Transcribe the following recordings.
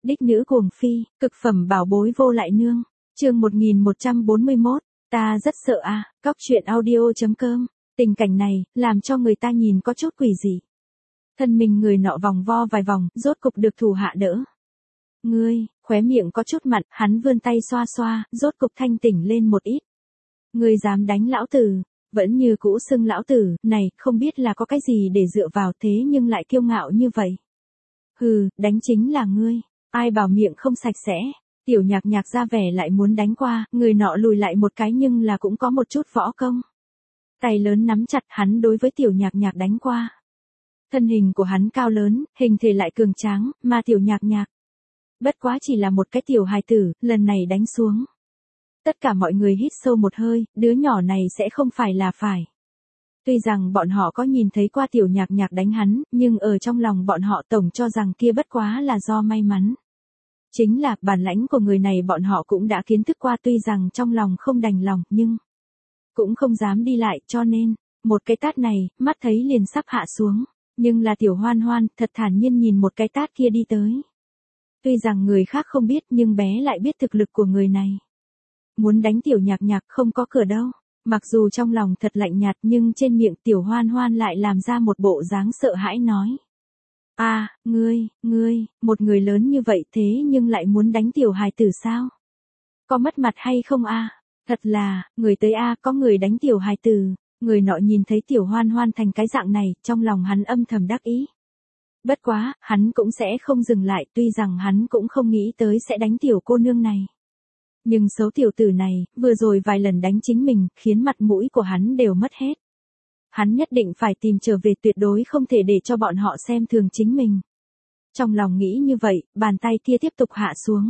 Đích nữ cuồng phi, cực phẩm bảo bối vô lại nương. Chương 1141, ta rất sợ a. Cóc truyện audio.com. Tình cảnh này làm cho người ta nhìn có chút quỷ dị. Thân mình người nọ vòng vo vài vòng, rốt cục được thủ hạ đỡ. Ngươi, khóe miệng có chút mặn, hắn vươn tay xoa xoa, rốt cục thanh tỉnh lên một ít. Ngươi dám đánh lão tử, vẫn như cũ xưng lão tử, này, không biết là có cái gì để dựa vào thế nhưng lại kiêu ngạo như vậy. Hừ, đánh chính là ngươi, ai bảo miệng không sạch sẽ. Tiểu Nhạc Nhạc ra vẻ lại muốn đánh qua, người nọ lùi lại một cái nhưng là cũng có một chút võ công. Tay lớn nắm chặt, hắn đối với Tiểu Nhạc Nhạc đánh qua. Thân hình của hắn cao lớn, hình thể lại cường tráng, mà Tiểu Nhạc Nhạc bất quá chỉ là một cái tiểu hài tử, lần này đánh xuống. Tất cả mọi người hít sâu một hơi, đứa nhỏ này sẽ không phải là phải. Tuy rằng bọn họ có nhìn thấy qua Tiểu Nhạc Nhạc đánh hắn, nhưng ở trong lòng bọn họ tổng cho rằng kia bất quá là do may mắn. Chính là bản lãnh của người này bọn họ cũng đã kiến thức qua, tuy rằng trong lòng không đành lòng nhưng cũng không dám đi lại, cho nên một cái tát này, mắt thấy liền sắp hạ xuống, nhưng là Tiểu Hoan Hoan thật thản nhiên nhìn một cái tát kia đi tới. Tuy rằng người khác không biết nhưng bé lại biết thực lực của người này. Muốn đánh Tiểu Nhạc Nhạc không có cửa đâu. Mặc dù trong lòng thật lạnh nhạt nhưng trên miệng Tiểu Hoan Hoan lại làm ra một bộ dáng sợ hãi nói. Ngươi, một người lớn như vậy thế nhưng lại muốn đánh tiểu hài tử sao? Có mất mặt hay không a? Thật là, người tới có người đánh tiểu hài tử. Người nọ nhìn thấy Tiểu Hoan Hoan thành cái dạng này, trong lòng hắn âm thầm đắc ý. Bất quá, hắn cũng sẽ không dừng lại, tuy rằng hắn cũng không nghĩ tới sẽ đánh tiểu cô nương này. Nhưng xấu tiểu tử này, vừa rồi vài lần đánh chính mình, khiến mặt mũi của hắn đều mất hết. Hắn nhất định phải tìm trở về, tuyệt đối không thể để cho bọn họ xem thường chính mình. Trong lòng nghĩ như vậy, bàn tay kia tiếp tục hạ xuống.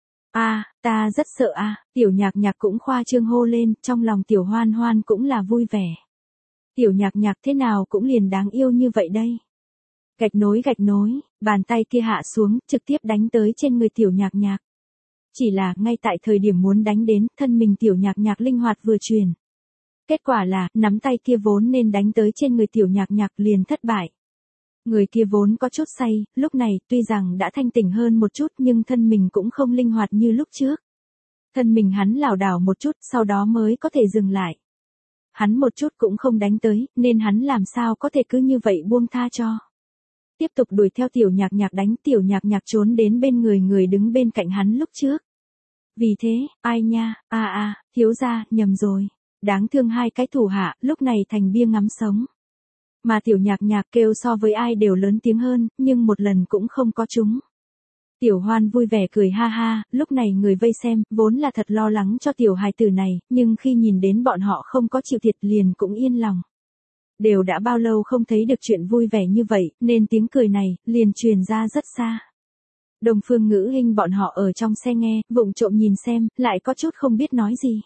Ta rất sợ Tiểu Nhạc Nhạc cũng khoa trương hô lên, trong lòng Tiểu Hoan Hoan cũng là vui vẻ. Tiểu Nhạc Nhạc thế nào cũng liền đáng yêu như vậy đây. Gạch nối, bàn tay kia hạ xuống, trực tiếp đánh tới trên người Tiểu Nhạc Nhạc. Chỉ là, ngay tại thời điểm muốn đánh đến, thân mình Tiểu Nhạc Nhạc linh hoạt vừa chuyển. Kết quả là, nắm tay kia vốn nên đánh tới trên người Tiểu Nhạc Nhạc liền thất bại. Người kia vốn có chút say, lúc này, tuy rằng đã thanh tỉnh hơn một chút nhưng thân mình cũng không linh hoạt như lúc trước. Thân mình hắn lảo đảo một chút, sau đó mới có thể dừng lại. Hắn một chút cũng không đánh tới, nên hắn làm sao có thể cứ như vậy buông tha cho. Tiếp tục đuổi theo Tiểu Nhạc Nhạc đánh, Tiểu Nhạc Nhạc trốn đến bên người đứng bên cạnh hắn lúc trước. Vì thế, ai nha, thiếu gia, nhầm rồi. Đáng thương hai cái thủ hạ, lúc này thành bia ngắm sống. Mà Tiểu Nhạc Nhạc kêu so với ai đều lớn tiếng hơn, nhưng một lần cũng không có trúng. Tiểu Hoan vui vẻ cười ha ha, lúc này người vây xem, vốn là thật lo lắng cho tiểu hài tử này, nhưng khi nhìn đến bọn họ không có chịu thiệt liền cũng yên lòng. Đều đã bao lâu không thấy được chuyện vui vẻ như vậy, nên tiếng cười này, liền truyền ra rất xa. Đồng Phương Ngữ Hinh bọn họ ở trong xe nghe, vụng trộm nhìn xem, lại có chút không biết nói gì.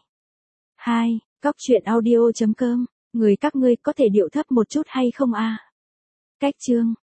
Cóc truyện audio.com, người các ngươi có thể điệu thấp một chút hay không Cách chương